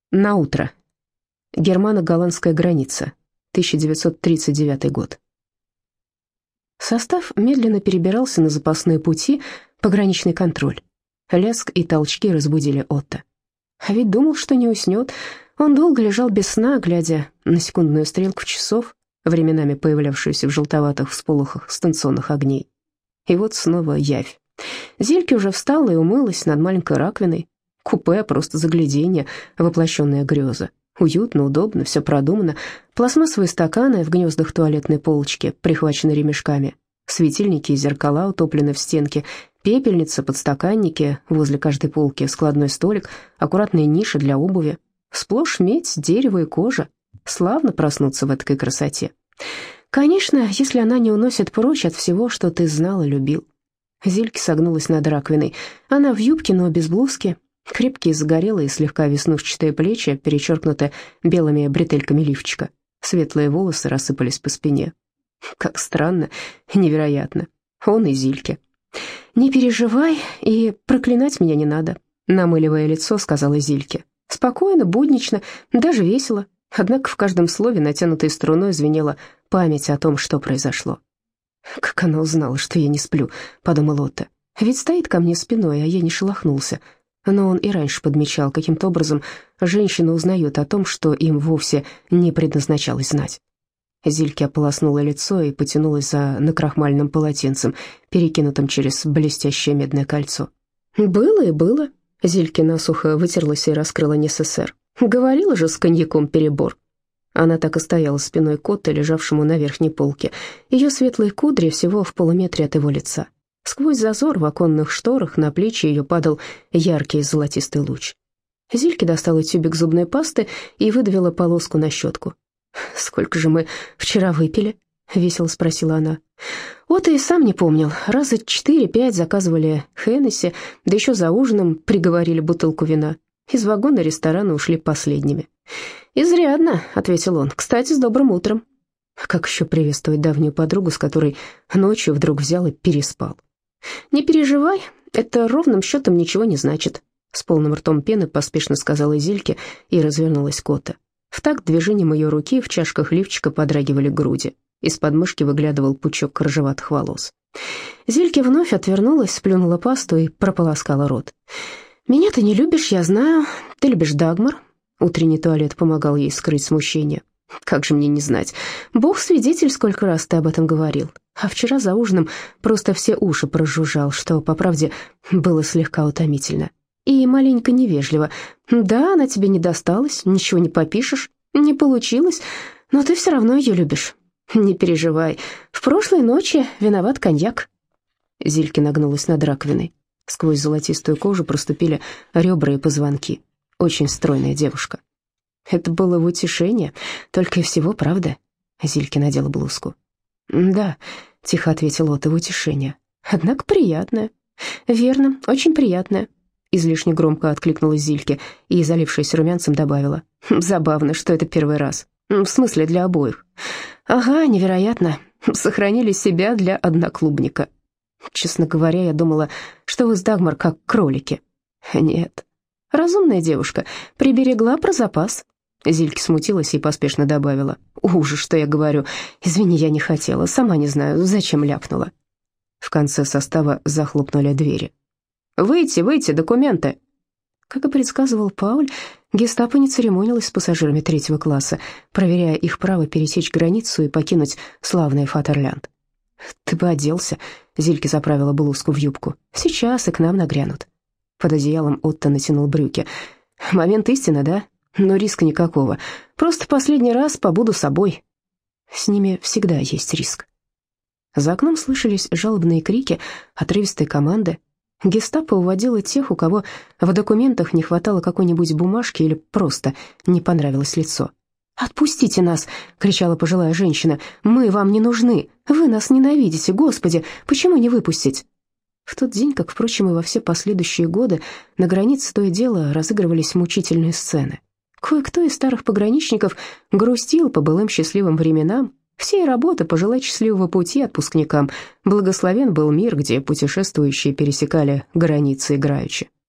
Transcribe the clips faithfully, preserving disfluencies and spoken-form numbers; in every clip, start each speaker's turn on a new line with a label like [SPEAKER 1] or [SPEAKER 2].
[SPEAKER 1] Наутро. Германо-голландская граница. тысяча девятьсот тридцать девятый год. Состав медленно перебирался на запасные пути, пограничный контроль. Лязг и толчки разбудили Отто. А ведь думал, что не уснет. Он долго лежал без сна, глядя на секундную стрелку часов, временами появлявшуюся в желтоватых всполохах станционных огней. И вот снова явь. Зильке уже встала и умылась над маленькой раковиной. Купе, просто загляденье, воплощенная греза. Уютно, удобно, все продумано. Пластмассовые стаканы в гнездах туалетной полочки, прихвачены ремешками. Светильники и зеркала утоплены в стенке. Пепельница, подстаканники, возле каждой полки складной столик, аккуратные ниши для обуви. Сплошь медь, дерево и кожа. Славно проснуться в этой красоте. Конечно, если она не уносит прочь от всего, что ты знал и любил. Зильке согнулась над раковиной. Она в юбке, но без блузки. Крепкие, загорелые, слегка веснушчатые плечи, перечеркнуты белыми бретельками лифчика. Светлые волосы рассыпались по спине. Как странно, невероятно. Он и Зильке. «Не переживай, и проклинать меня не надо», — намыливая лицо, сказала Зильке. Спокойно, буднично, даже весело. Однако в каждом слове натянутой струной звенела память о том, что произошло. «Как она узнала, что я не сплю?» — подумал Отто. «Ведь стоит ко мне спиной, а я не шелохнулся». Но он и раньше подмечал, каким-то образом женщины узнают о том, что им вовсе не предназначалось знать. Зильке ополоснула лицо и потянулась за накрахмальным полотенцем, перекинутым через блестящее медное кольцо. «Было и было». Зильке насухо вытерлась и раскрыла НССР. «Говорила же, с коньяком перебор». Она так и стояла спиной к Отто, лежавшему на верхней полке. Ее светлые кудри всего в полуметре от его лица. Сквозь зазор в оконных шторах на плечи ее падал яркий золотистый луч. Зильке достала тюбик зубной пасты и выдавила полоску на щетку. «Сколько же мы вчера выпили?» — весело спросила она. Отто и сам не помнил. Раза четыре-пять заказывали Хеннесси, да еще за ужином приговорили бутылку вина. Из вагона ресторана ушли последними. «Изрядно», — ответил он. «Кстати, с добрым утром». Как еще приветствовать давнюю подругу, с которой ночью вдруг взял и переспал? «Не переживай, это ровным счетом ничего не значит», — с полным ртом пены поспешно сказала Зильке и развернулась к Отто. В такт движением ее руки в чашках лифчика подрагивали груди. Из подмышки выглядывал пучок рыжеватых волос. Зильке вновь отвернулась, сплюнула пасту и прополоскала рот. «Меня ты не любишь, я знаю. Ты любишь Дагмар». Утренний туалет помогал ей скрыть смущение. «Как же мне не знать? Бог свидетель, сколько раз ты об этом говорил. А вчера за ужином просто все уши прожужжал, что, по правде, было слегка утомительно. И маленько невежливо. Да, она тебе не досталась, ничего не попишешь, не получилось, но ты все равно ее любишь. Не переживай, в прошлой ночи виноват коньяк». Зильке нагнулась над раковиной. Сквозь золотистую кожу проступили ребра и позвонки. Очень стройная девушка. Это было в утешение, только и всего, правда? Зильке надела блузку. «Да», — тихо ответил Отто, — «в утешение. Однако приятное». «Верно, очень приятное», — излишне громко откликнулась Зильке и, залившись румянцем, добавила. «Забавно, что это первый раз. В смысле, для обоих». «Ага, невероятно. Сохранили себя для одноклубника. Честно говоря, я думала, что вы с Дагмар как кролики». «Нет. Разумная девушка, приберегла про запас». Зильке смутилась и поспешно добавила. «Ужас, что я говорю. Извини, я не хотела, сама не знаю, зачем ляпнула». В конце состава захлопнули двери. «Выйти, выйти, документы!» Как и предсказывал Пауль, гестапо не церемонилось с пассажирами третьего класса, проверяя их право пересечь границу и покинуть славный Фатерлянд. «Ты бы оделся», — Зильке заправила блузку в юбку. «Сейчас и к нам нагрянут». Под одеялом Отто натянул брюки. «Момент истины, да? Но риска никакого. Просто последний раз побуду собой». С ними всегда есть риск. За окном слышались жалобные крики, отрывистые команды. Гестапо уводило тех, у кого в документах не хватало какой-нибудь бумажки или просто не понравилось лицо. «Отпустите нас!» — кричала пожилая женщина. «Мы вам не нужны! Вы нас ненавидите! Господи, почему не выпустить?» В тот день, как, впрочем, и во все последующие годы, на границе то и дело разыгрывались мучительные сцены. Кое-кто из старых пограничников грустил по былым счастливым временам. Всей работы пожелать счастливого пути отпускникам. Благословен был мир, где путешествующие пересекали границы играючи.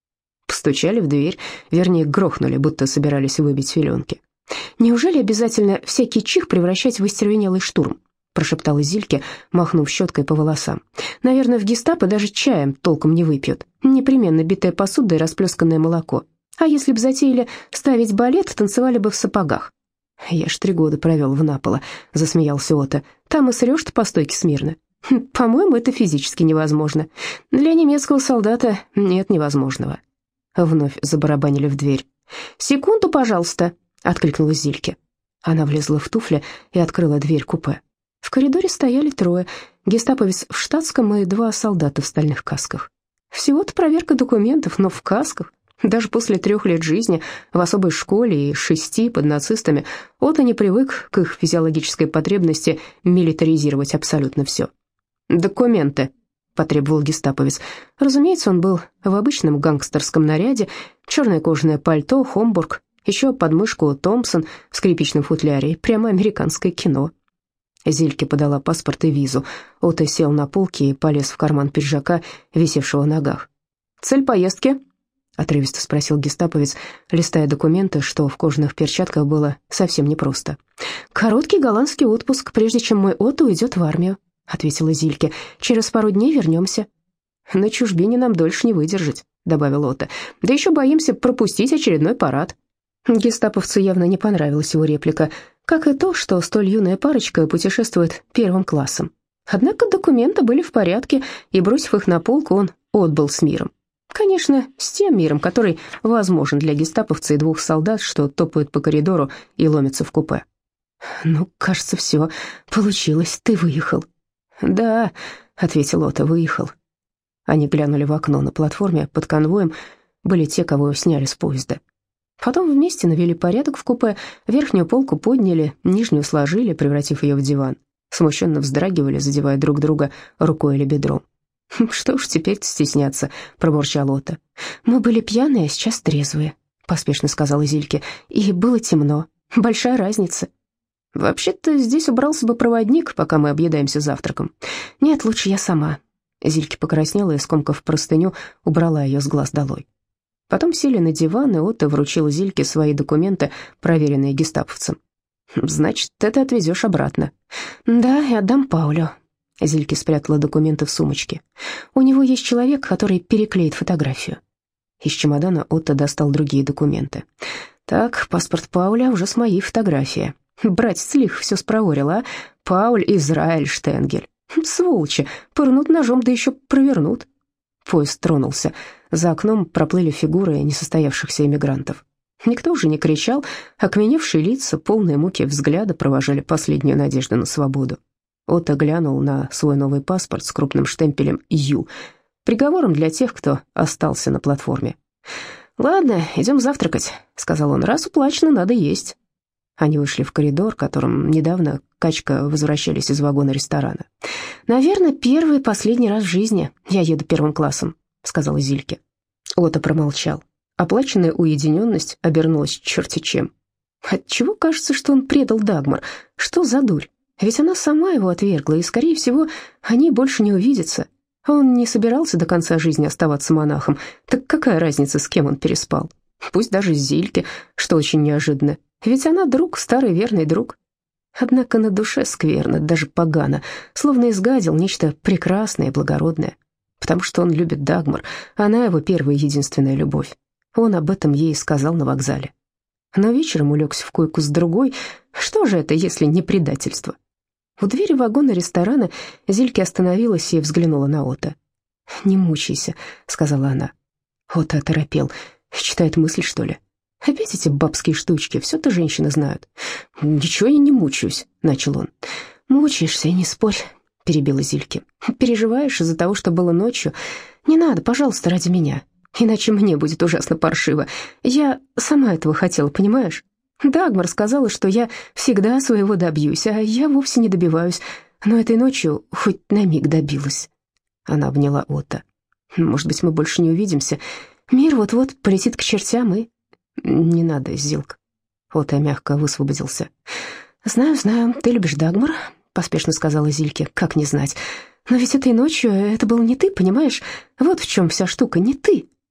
[SPEAKER 1] Постучали в дверь, вернее, грохнули, будто собирались выбить филенки. «Неужели обязательно всякий чих превращать в остервенелый штурм?» прошептала Зильке, махнув щеткой по волосам. «Наверное, в гестапо даже чаем толком не выпьют. Непременно битая посуда и расплесканное молоко. А если б затеяли ставить балет, танцевали бы в сапогах». «Я ж три года провел в Наполо», — засмеялся Отто. «Там и срешь-то по стойке смирно». «По-моему, это физически невозможно. Для немецкого солдата нет невозможного». Вновь забарабанили в дверь. «Секунду, пожалуйста», — откликнулась Зильке. Она влезла в туфли и открыла дверь купе. В коридоре стояли трое: гестаповец в штатском и два солдата в стальных касках. Всего-то проверка документов, но в касках. Даже после трех лет жизни в особой школе и шести под нацистами Отто не привык к их физиологической потребности милитаризировать абсолютно все. «Документы», — потребовал гестаповец. Разумеется, он был в обычном гангстерском наряде: черное кожаное пальто, хомбург, еще под мышку Томпсон в скрипичном футляре, прямо американское кино. Зильке подала паспорт и визу. Отто сел на полке и полез в карман пиджака, висевшего в ногах. «Цель поездки?» — отрывисто спросил гестаповец, листая документы, что в кожаных перчатках было совсем непросто. «Короткий голландский отпуск, прежде чем мой Отто уйдет в армию», — ответила Зильке. «Через пару дней вернемся». «На чужбине нам дольше не выдержать», — добавил Отто. «Да еще боимся пропустить очередной парад». Гестаповцу явно не понравилась его реплика, как и то, что столь юная парочка путешествует первым классом. Однако документы были в порядке, и, бросив их на полку, он отбыл с миром. Конечно, с тем миром, который возможен для гестаповца и двух солдат, что топают по коридору и ломятся в купе. «Ну, кажется, все получилось, ты выехал». «Да», — ответил Отто, — «выехал». Они глянули в окно. На платформе под конвоем были те, кого сняли с поезда. Потом вместе навели порядок в купе, верхнюю полку подняли, нижнюю сложили, превратив ее в диван. Смущенно вздрагивали, задевая друг друга рукой или бедром. «Что уж теперь стесняться», — пробурчал Отто. «Мы были пьяные, а сейчас трезвые», — поспешно сказала Зильке. «И было темно. Большая разница». «Вообще-то здесь убрался бы проводник, пока мы объедаемся завтраком». «Нет, лучше я сама». Зильке покраснела и, скомкав простыню, убрала ее с глаз долой. Потом сели на диван, и Отто вручил Зильке свои документы, проверенные гестаповцем. «Значит, это отвезешь обратно». «Да, и отдам Паулю». Зильке спрятала документы в сумочке. «У него есть человек, который переклеит фотографию». Из чемодана Отто достал другие документы. «Так, паспорт Пауля уже с моей фотографией. Братец лих все спроворил, а? Пауль Израиль Штенгель. Сволочи, пырнут ножом, да еще провернут». Поезд тронулся. За окном проплыли фигуры несостоявшихся эмигрантов. Никто уже не кричал, окаменевшие лица, полные муки взгляда провожали последнюю надежду на свободу. Отто глянул на свой новый паспорт с крупным штемпелем «Ю», приговором для тех, кто остался на платформе. «Ладно, идем завтракать», — сказал он, — «раз уплачено, надо есть». Они вышли в коридор, которым недавно Качка возвращались из вагона ресторана. «Наверное, первый и последний раз в жизни я еду первым классом», — сказала Зильке. Отто промолчал. Оплаченная уединенность обернулась черти чем. Отчего кажется, что он предал Дагмар? Что за дурь? Ведь она сама его отвергла, и, скорее всего, они больше не увидятся. Он не собирался до конца жизни оставаться монахом. Так какая разница, с кем он переспал? Пусть даже с Зильке, что очень неожиданно. Ведь она друг, старый верный друг. Однако на душе скверно, даже погано, словно изгадил нечто прекрасное и благородное. Потому что он любит Дагмар, она его первая и единственная любовь. Он об этом ей сказал на вокзале. Но вечером улегся в койку с другой. Что же это, если не предательство? У двери вагона ресторана Зильке остановилась и взглянула на Отто. «Не мучайся», — сказала она. Отто оторопел. Читает мысли, что ли? Опять эти бабские штучки, все-то женщины знают. «Ничего я не мучаюсь», — начал он. «Мучаешься, и не спорь», — перебила Зильке. «Переживаешь из-за того, что было ночью? Не надо, пожалуйста, ради меня, иначе мне будет ужасно паршиво. Я сама этого хотела, понимаешь? Дагмар сказала, что я всегда своего добьюсь, а я вовсе не добиваюсь, но этой ночью хоть на миг добилась». Она обняла Отто. «Может быть, мы больше не увидимся. Мир вот-вот полетит к чертям, и...» «Не надо, Зилка». Отто мягко высвободился. «Знаю, знаю, ты любишь Дагмар», — поспешно сказала Зильке. «Как не знать? Но ведь этой ночью это был не ты, понимаешь? Вот в чем вся штука, не ты».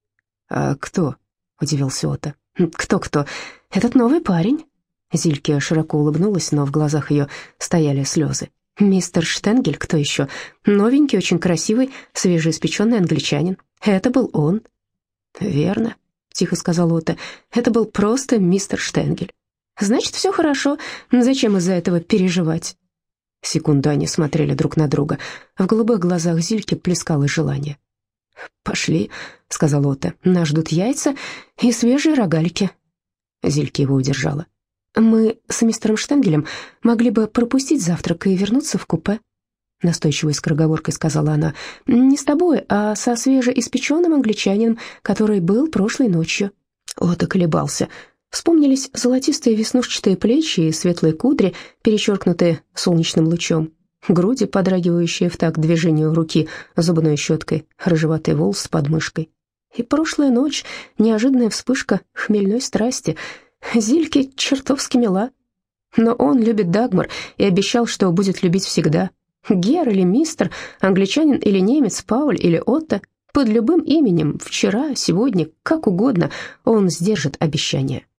[SPEAKER 1] «А кто?» — удивился Отто. «Кто-кто? Этот новый парень». Зильке широко улыбнулась, но в глазах ее стояли слезы. «Мистер Штенгель, кто еще? Новенький, очень красивый, свежеиспеченный англичанин. Это был он». «Верно», — тихо сказал Отто. «Это был просто мистер Штенгель». «Значит, все хорошо. Зачем из-за этого переживать?» Секунду они смотрели друг на друга. В голубых глазах Зильки плескалось желание. «Пошли», — сказал Отто. «Нас ждут яйца и свежие рогалики». Зилька его удержала. «Мы с мистером Штенгелем могли бы пропустить завтрак и вернуться в купе», — настойчивой скороговоркой сказала она. «Не с тобой, а со свежеиспеченным англичанином, который был прошлой ночью». Отто колебался. Вспомнились золотистые веснушчатые плечи и светлые кудри, перечеркнутые солнечным лучом, груди, подрагивающие в такт движению руки зубной щеткой, рыжеватый волос с подмышкой. И прошлая ночь, неожиданная вспышка хмельной страсти. Зильке чертовски мила. Но он любит Дагмар и обещал, что будет любить всегда. Гер или мистер, англичанин или немец, Пауль или Отто, под любым именем, вчера, сегодня, как угодно, он сдержит обещание.